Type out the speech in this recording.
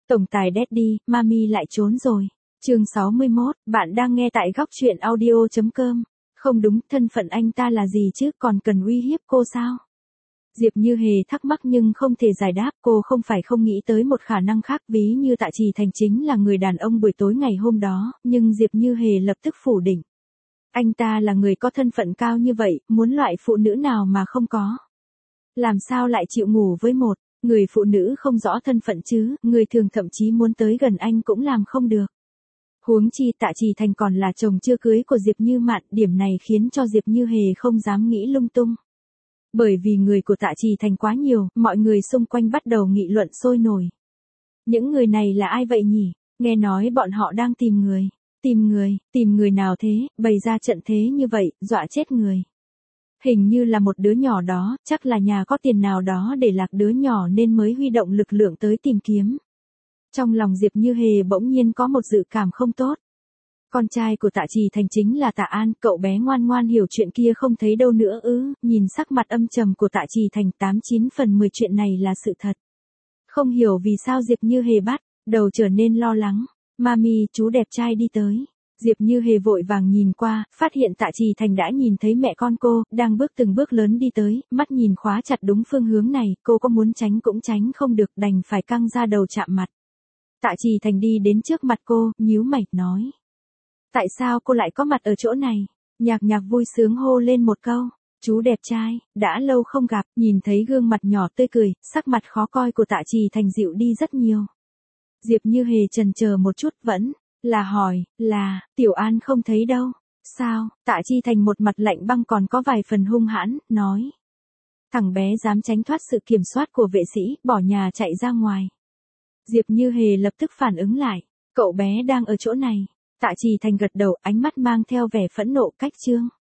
Tổng tài Daddy, Mami lại trốn rồi. Chương 61, bạn đang nghe tại góc truyện audio.com. Không đúng, thân phận anh ta là gì chứ, còn cần uy hiếp cô sao? Diệp Như Hề thắc mắc nhưng không thể giải đáp, cô không phải không nghĩ tới một khả năng khác, ví như Tạ Trì Thành chính là người đàn ông buổi tối ngày hôm đó, nhưng Diệp Như Hề lập tức phủ định. Anh ta là người có thân phận cao như vậy, muốn loại phụ nữ nào mà không có. Làm sao lại chịu ngủ với một người phụ nữ không rõ thân phận chứ, người thường thậm chí muốn tới gần anh cũng làm không được. Huống chi Tạ Trì Thành còn là chồng chưa cưới của Diệp Như Mạn, điểm này khiến cho Diệp Như Hề không dám nghĩ lung tung. Bởi vì người của Tạ Trì Thành quá nhiều, mọi người xung quanh bắt đầu nghị luận sôi nổi. Những người này là ai vậy nhỉ? Nghe nói bọn họ đang tìm người. Tìm người nào thế, bày ra trận thế như vậy, dọa chết người. Hình như là một đứa nhỏ đó, chắc là nhà có tiền nào đó để lạc đứa nhỏ nên mới huy động lực lượng tới tìm kiếm. Trong lòng Diệp Như Hề bỗng nhiên có một dự cảm không tốt. Con trai của Tạ Trì Thành chính là Tạ An, cậu bé ngoan ngoan hiểu chuyện kia không thấy đâu nữa ư, nhìn sắc mặt âm trầm của Tạ Trì Thành 89 phần 10 chuyện này là sự thật. Không hiểu vì sao Diệp Như Hề bắt đầu trở nên lo lắng. Mami, chú đẹp trai đi tới. Diệp Như Hề vội vàng nhìn qua, phát hiện Tạ Trì Thành đã nhìn thấy mẹ con cô, đang bước từng bước lớn đi tới, mắt nhìn khóa chặt đúng phương hướng này, cô có muốn tránh cũng tránh không được, đành phải căng ra đầu chạm mặt. Tạ Trì Thành đi đến trước mặt cô, nhíu mày, nói. Tại sao cô lại có mặt ở chỗ này? Nhạc Nhạc vui sướng hô lên một câu. Chú đẹp trai, đã lâu không gặp, nhìn thấy gương mặt nhỏ tươi cười, sắc mặt khó coi của Tạ Trì Thành dịu đi rất nhiều. Diệp Như Hề chần chờ một chút vẫn là hỏi, là, Tiểu An không thấy đâu. Sao? Tạ Chi Thành một mặt lạnh băng còn có vài phần hung hãn, nói. Thằng bé dám tránh thoát sự kiểm soát của vệ sĩ, bỏ nhà chạy ra ngoài. Diệp Như Hề lập tức phản ứng lại, cậu bé đang ở chỗ này. Tạ Trì Thành gật đầu, ánh mắt mang theo vẻ phẫn nộ, cách trương.